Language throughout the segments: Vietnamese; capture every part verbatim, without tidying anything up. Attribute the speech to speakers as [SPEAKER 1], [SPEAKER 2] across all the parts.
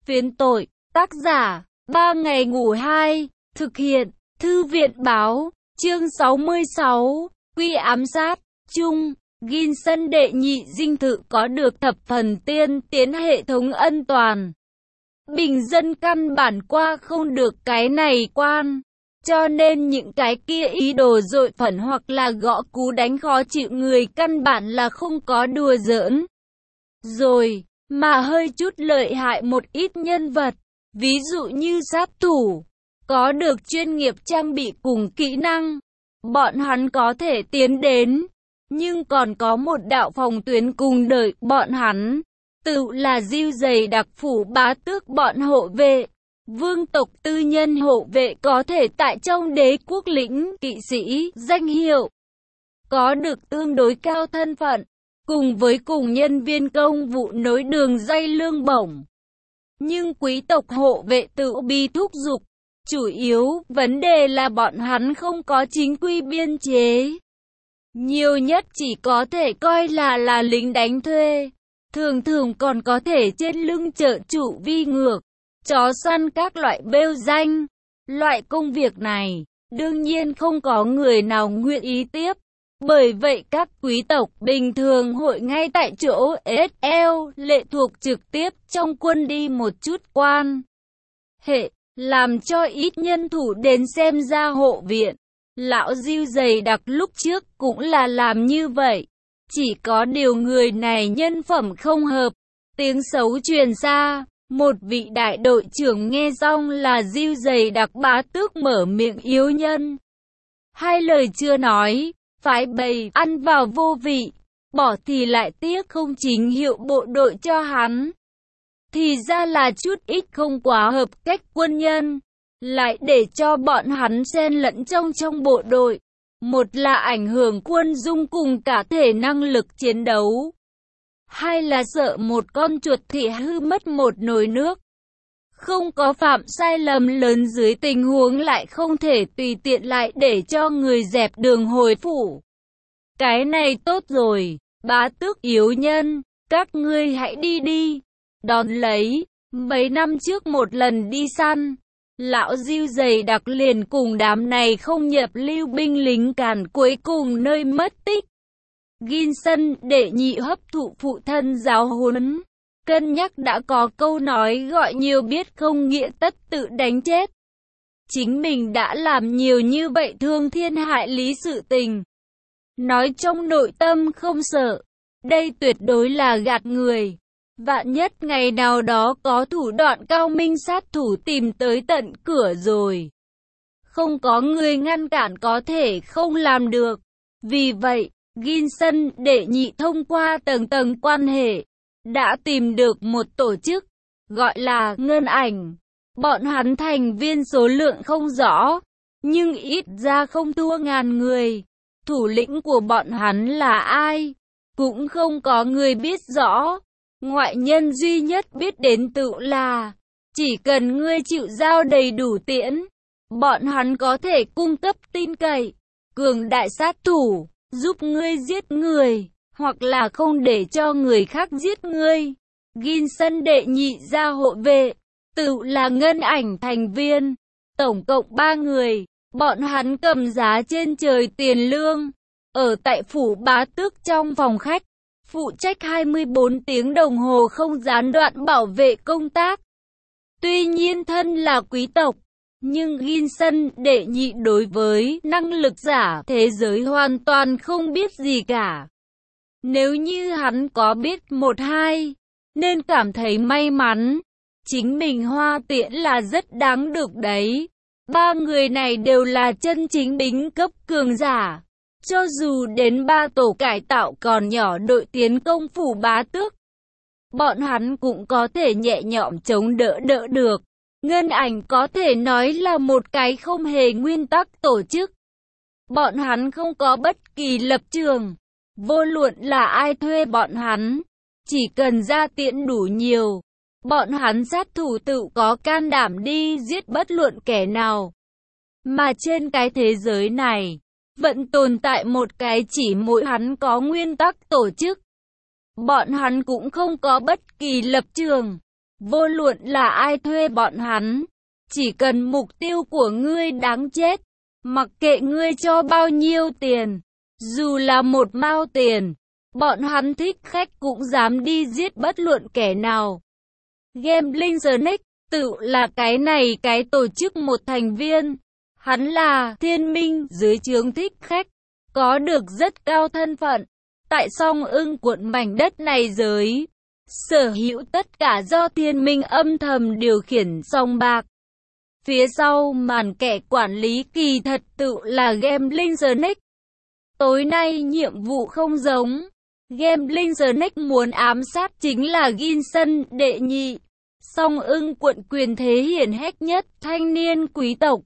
[SPEAKER 1] Phiến tội, tác giả, ba ngày ngủ hai, thực hiện, Thư viện báo, chương sáu mươi sáu, quy ám sát, chung, Ginson đệ nhị dinh thự có được thập phần tiên tiến hệ thống ân toàn. Bình dân căn bản qua không được cái này quan, cho nên những cái kia ý đồ dội phẫn hoặc là gõ cú đánh khó chịu người căn bản là không có đùa giỡn. Rồi, mà hơi chút lợi hại một ít nhân vật, ví dụ như sát thủ, có được chuyên nghiệp trang bị cùng kỹ năng, bọn hắn có thể tiến đến, nhưng còn có một đạo phòng tuyến cùng đợi bọn hắn, tự là diêu dày đặc phủ bá tước bọn hộ vệ. Vương tộc tư nhân hộ vệ có thể tại trong đế quốc lĩnh kỵ sĩ danh hiệu, có được tương đối cao thân phận, cùng với cùng nhân viên công vụ nối đường dây lương bổng. Nhưng quý tộc hộ vệ tự bi thúc giục, chủ yếu vấn đề là bọn hắn không có chính quy biên chế. Nhiều nhất chỉ có thể coi là là lính đánh thuê, thường thường còn có thể trên lưng trợ chủ vi ngược, chó săn các loại bêu danh. Loại công việc này, đương nhiên không có người nào nguyện ý tiếp. Bởi vậy các quý tộc bình thường hội ngay tại chỗ ét lờ lệ thuộc trực tiếp trong quân đi một chút quan hệ, làm cho ít nhân thủ đến xem ra hộ viện. Lão diêu dày đặc lúc trước cũng là làm như vậy, chỉ có điều người này nhân phẩm không hợp. Tiếng xấu truyền ra, một vị đại đội trưởng nghe xong là diêu dày đặc bá tước mở miệng yếu nhân. Hai lời chưa nói, phái bầy ăn vào vô vị, bỏ thì lại tiếc không chính hiệu bộ đội cho hắn. Thì ra là chút ít không quá hợp cách quân nhân, lại để cho bọn hắn xen lẫn trong trong bộ đội. Một là ảnh hưởng quân dung cùng cả thể năng lực chiến đấu. Hai là sợ một con chuột thì hư mất một nồi nước. Không có phạm sai lầm lớn dưới tình huống lại không thể tùy tiện lại để cho người dẹp đường hồi phủ. Cái này tốt rồi, bá tước yếu nhân, các ngươi hãy đi đi. Đón lấy, mấy năm trước một lần đi săn, lão diêu dày đặc liền cùng đám này không nhập lưu binh lính càn cuối cùng nơi mất tích. Ginson đệ nhị hấp thụ phụ thân giáo huấn, cân nhắc đã có câu nói gọi nhiều biết không nghĩa tất tự đánh chết. Chính mình đã làm nhiều như vậy thương thiên hại lý sự tình, nói trong nội tâm không sợ, đây tuyệt đối là gạt người. Vạn nhất ngày nào đó có thủ đoạn cao minh sát thủ tìm tới tận cửa rồi, không có người ngăn cản có thể không làm được. Vì vậy, Ginson đệ nhị thông qua tầng tầng quan hệ, đã tìm được một tổ chức, gọi là Ngân Ảnh. Bọn hắn thành viên số lượng không rõ, nhưng ít ra không thua ngàn người. Thủ lĩnh của bọn hắn là ai, cũng không có người biết rõ. Ngoại nhân duy nhất biết đến tự là, chỉ cần ngươi chịu giao đầy đủ tiễn, bọn hắn có thể cung cấp tin cậy, cường đại sát thủ, giúp ngươi giết người, hoặc là không để cho người khác giết ngươi. Ginson đệ nhị gia hộ vệ, tự là Ngân Ảnh thành viên, tổng cộng ba người, bọn hắn cầm giá trên trời tiền lương, ở tại phủ bá tước trong phòng khách, phụ trách hai mươi bốn tiếng đồng hồ không gián đoạn bảo vệ công tác. Tuy nhiên thân là quý tộc, nhưng Ginson đệ nhị đối với năng lực giả thế giới hoàn toàn không biết gì cả. Nếu như hắn có biết một hai, nên cảm thấy may mắn. Chính mình hoa tiễn là rất đáng được đấy. Ba người này đều là chân chính bính cấp cường giả. Cho dù đến ba tổ cải tạo còn nhỏ đội tiến công phủ bá tước, bọn hắn cũng có thể nhẹ nhõm chống đỡ đỡ được. Ngân Ảnh có thể nói là một cái không hề nguyên tắc tổ chức. Bọn hắn không có bất kỳ lập trường, vô luận là ai thuê bọn hắn, chỉ cần ra tiễn đủ nhiều, bọn hắn sát thủ tự có can đảm đi giết bất luận kẻ nào. Mà trên cái thế giới này, vẫn tồn tại một cái chỉ mỗi hắn có nguyên tắc tổ chức. Bọn hắn cũng không có bất kỳ lập trường, Vô luận là ai thuê bọn hắn, chỉ cần mục tiêu của ngươi đáng chết, mặc kệ ngươi cho bao nhiêu tiền, dù là một mao tiền, bọn hắn thích khách cũng dám đi giết bất luận kẻ nào. Gambling Snake tự là cái này cái tổ chức một thành viên. Hắn là thiên minh dưới trướng thích khách, có được rất cao thân phận. Tại Song Ưng quận mảnh đất này giới, sở hữu tất cả do thiên minh âm thầm điều khiển sòng bạc. Phía sau màn kẻ quản lý kỳ thật tự là Gambling Snake. Tối nay nhiệm vụ không giống. Gambling Snake muốn ám sát chính là Ginson đệ nhị, Song Ưng quận quyền thế hiển hách nhất thanh niên quý tộc.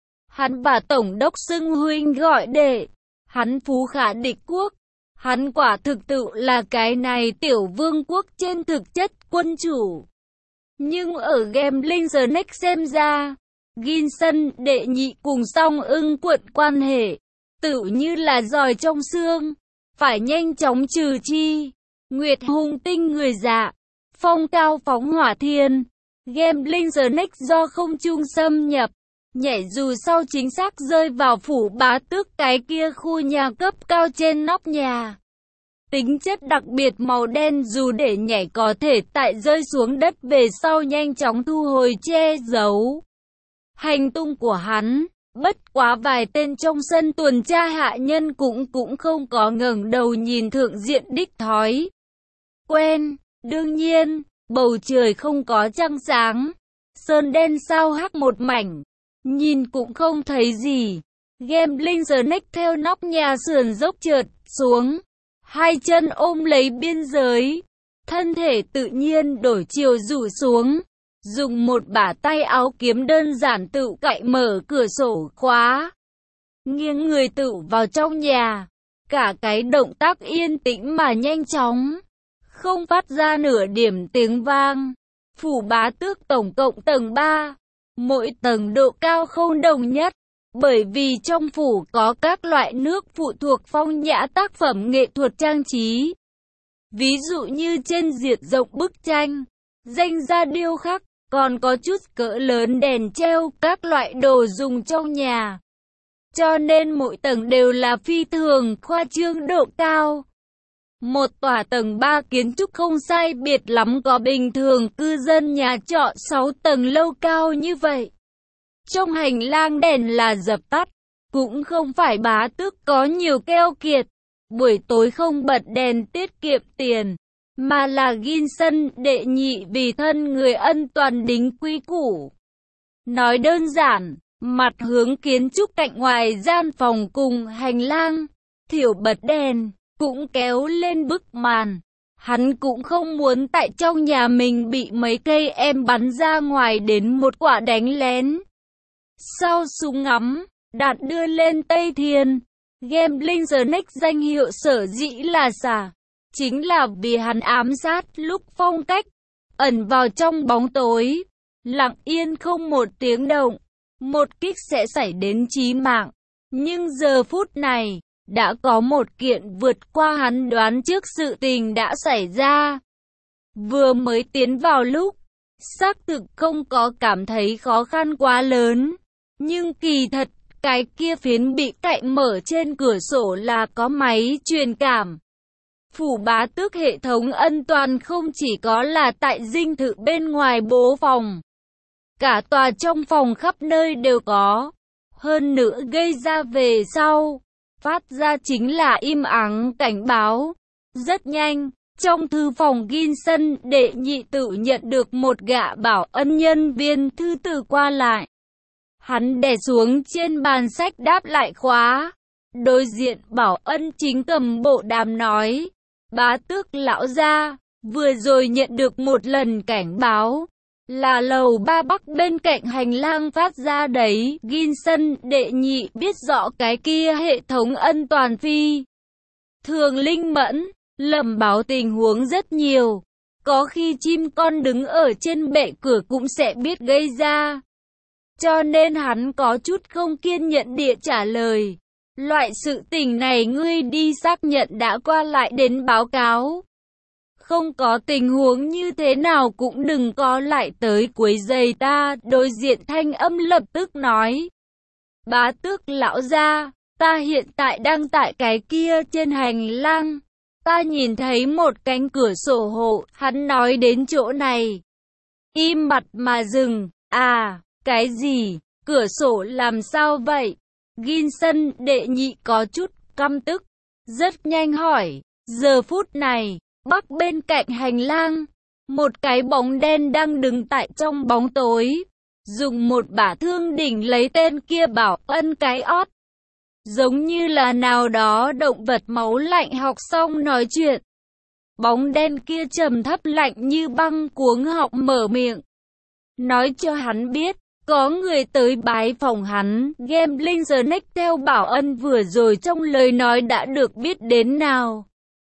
[SPEAKER 1] Hắn bà tổng đốc xưng huynh gọi đệ, hắn phú khả địch quốc, hắn quả thực tự là cái này tiểu vương quốc trên thực chất quân chủ. Nhưng ở Gambling Snake xem ra, Ginson đệ nhị cùng Song Ưng quận quan hệ, tự như là giòi trong xương, phải nhanh chóng trừ chi. Nguyệt hung tinh người dạ, phong cao phóng hỏa thiên, Gambling Snake do không trung xâm nhập, nhảy dù sau chính xác rơi vào phủ bá tước cái kia khu nhà cấp cao trên nóc nhà. Tính chất đặc biệt màu đen dù để nhảy có thể tại rơi xuống đất về sau nhanh chóng thu hồi che giấu hành tung của hắn. Bất quá vài tên trong sân tuần tra hạ nhân cũng cũng không có ngẩng đầu nhìn thượng diện đích thói quen. Đương nhiên, bầu trời không có trăng sáng, sơn đen sao hắc một mảnh, nhìn cũng không thấy gì. Gambling Snake theo nóc nhà sườn dốc trượt xuống, hai chân ôm lấy biên giới, thân thể tự nhiên đổi chiều rủ xuống, dùng một bả tay áo kiếm đơn giản tự cạy mở cửa sổ khóa, nghiêng người tự vào trong nhà. Cả cái động tác yên tĩnh mà nhanh chóng, không phát ra nửa điểm tiếng vang. Phủ bá tước tổng cộng tầng ba, mỗi tầng độ cao không đồng nhất, bởi vì trong phủ có các loại nước phụ thuộc phong nhã tác phẩm nghệ thuật trang trí. Ví dụ như trên diệt rộng bức tranh, danh gia điêu khắc, còn có chút cỡ lớn đèn treo, các loại đồ dùng trong nhà. Cho nên mỗi tầng đều là phi thường khoa trương độ cao. Một tòa tầng ba kiến trúc không sai biệt lắm có bình thường cư dân nhà trọ sáu tầng lâu cao như vậy. Trong hành lang đèn là dập tắt, cũng không phải bá tước có nhiều keo kiệt, buổi tối không bật đèn tiết kiệm tiền, mà là Ginson đệ nhị vì thân người ân toàn đính quy củ. Nói đơn giản, mặt hướng kiến trúc cạnh ngoài gian phòng cùng hành lang, thiểu bật đèn, cũng kéo lên bức màn. Hắn cũng không muốn tại trong nhà mình bị mấy cây em bắn ra ngoài đến một quả đánh lén. Sau súng ngắm, đạn đưa lên Tây Thiên, Gambling Snake danh hiệu sở dĩ là xả, chính là vì hắn ám sát lúc phong cách, ẩn vào trong bóng tối, lặng yên không một tiếng động, một kích sẽ xảy đến chí mạng. Nhưng giờ phút này, đã có một kiện vượt qua hắn đoán trước sự tình đã xảy ra. Vừa mới tiến vào lúc, xác thực không có cảm thấy khó khăn quá lớn, nhưng kỳ thật, cái kia phiến bị cạy mở trên cửa sổ là có máy truyền cảm. Phủ bá tước hệ thống ân toàn không chỉ có là tại dinh thự bên ngoài bố phòng, cả tòa trong phòng khắp nơi đều có. Hơn nữa gây ra về sau, phát ra chính là im ắng cảnh báo. Rất nhanh, trong thư phòng Ginson đệ nhị tự nhận được một gã bảo ân nhân viên thư từ qua lại. Hắn đè xuống trên bàn sách đáp lại khóa. Đối diện bảo ân chính cầm bộ đàm nói, bá tước lão gia, vừa rồi nhận được một lần cảnh báo, là lầu ba bắc bên cạnh hành lang phát ra đấy. Ginson đệ nhị biết rõ cái kia hệ thống ân toàn phi thường linh mẫn, lầm báo tình huống rất nhiều. Có khi chim con đứng ở trên bệ cửa cũng sẽ biết gây ra. Cho nên hắn có chút không kiên nhẫn địa trả lời, loại sự tình này ngươi đi xác nhận đã qua lại đến báo cáo. không có tình huống như thế nào cũng đừng có lại tới quấy rầy ta. Đối diện thanh âm lập tức nói. Bá tước lão gia, ta hiện tại đang tại cái kia trên hành lang. Ta nhìn thấy một cánh cửa sổ hộ, hắn nói đến chỗ này. Im bặt mà dừng, à, cái gì, cửa sổ làm sao vậy? Ginson đệ nhị có chút căm tức, rất nhanh hỏi, giờ phút này, bắc bên cạnh hành lang, một cái bóng đen đang đứng tại trong bóng tối, dùng một bả thương đỉnh lấy tên kia Bảo Ân cái ót. Giống như là nào đó động vật máu lạnh học xong nói chuyện. Bóng đen kia trầm thấp lạnh như băng cuống họng mở miệng. Nói cho hắn biết, có người tới bái phòng hắn. Gambling Snake theo Bảo Ân vừa rồi trong lời nói đã được biết đến nào.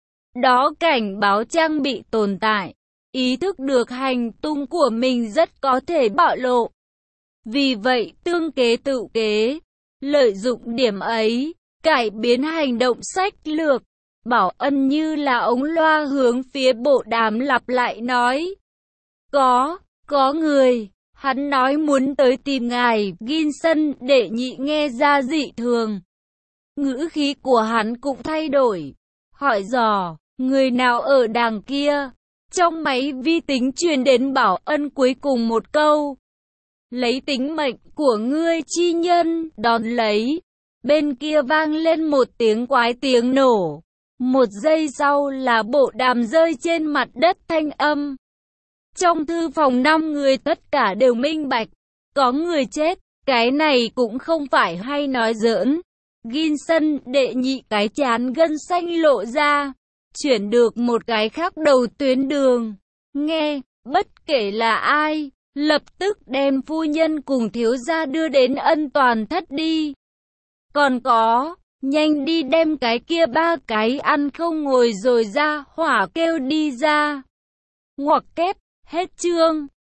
[SPEAKER 1] Đó cảnh báo trang bị tồn tại. Ý thức được hành tung của mình rất có thể bạo lộ. Vì vậy tương kế tự kế. Lợi dụng điểm ấy, cải biến hành động sách lược. Bảo Ân như là ống loa hướng phía bộ đàm lặp lại nói. Có, có người, hắn nói muốn tới tìm ngài. Ginson đệ nhị nghe ra dị thường. Ngữ khí của hắn cũng thay đổi. Hỏi dò, người nào ở đằng kia? Trong máy vi tính truyền đến Bảo Ân cuối cùng một câu. Lấy tính mệnh của ngươi chi nhân, đón lấy. Bên kia vang lên một tiếng quái tiếng nổ. Một giây sau là bộ đàm rơi trên mặt đất thanh âm. Trong thư phòng năm người tất cả đều minh bạch. Có người chết, cái này cũng không phải hay nói giỡn. Ginson đệ nhị cái chán gân xanh lộ ra. Chuyển được một cái khác đầu tuyến đường. Nghe, bất kể là ai. Lập tức đem phu nhân cùng thiếu gia đưa đến ân toàn thất đi. Còn có, nhanh đi đem cái kia ba cái ăn không ngồi rồi ra hỏa kêu đi ra. Ngoặc kép, hết chương.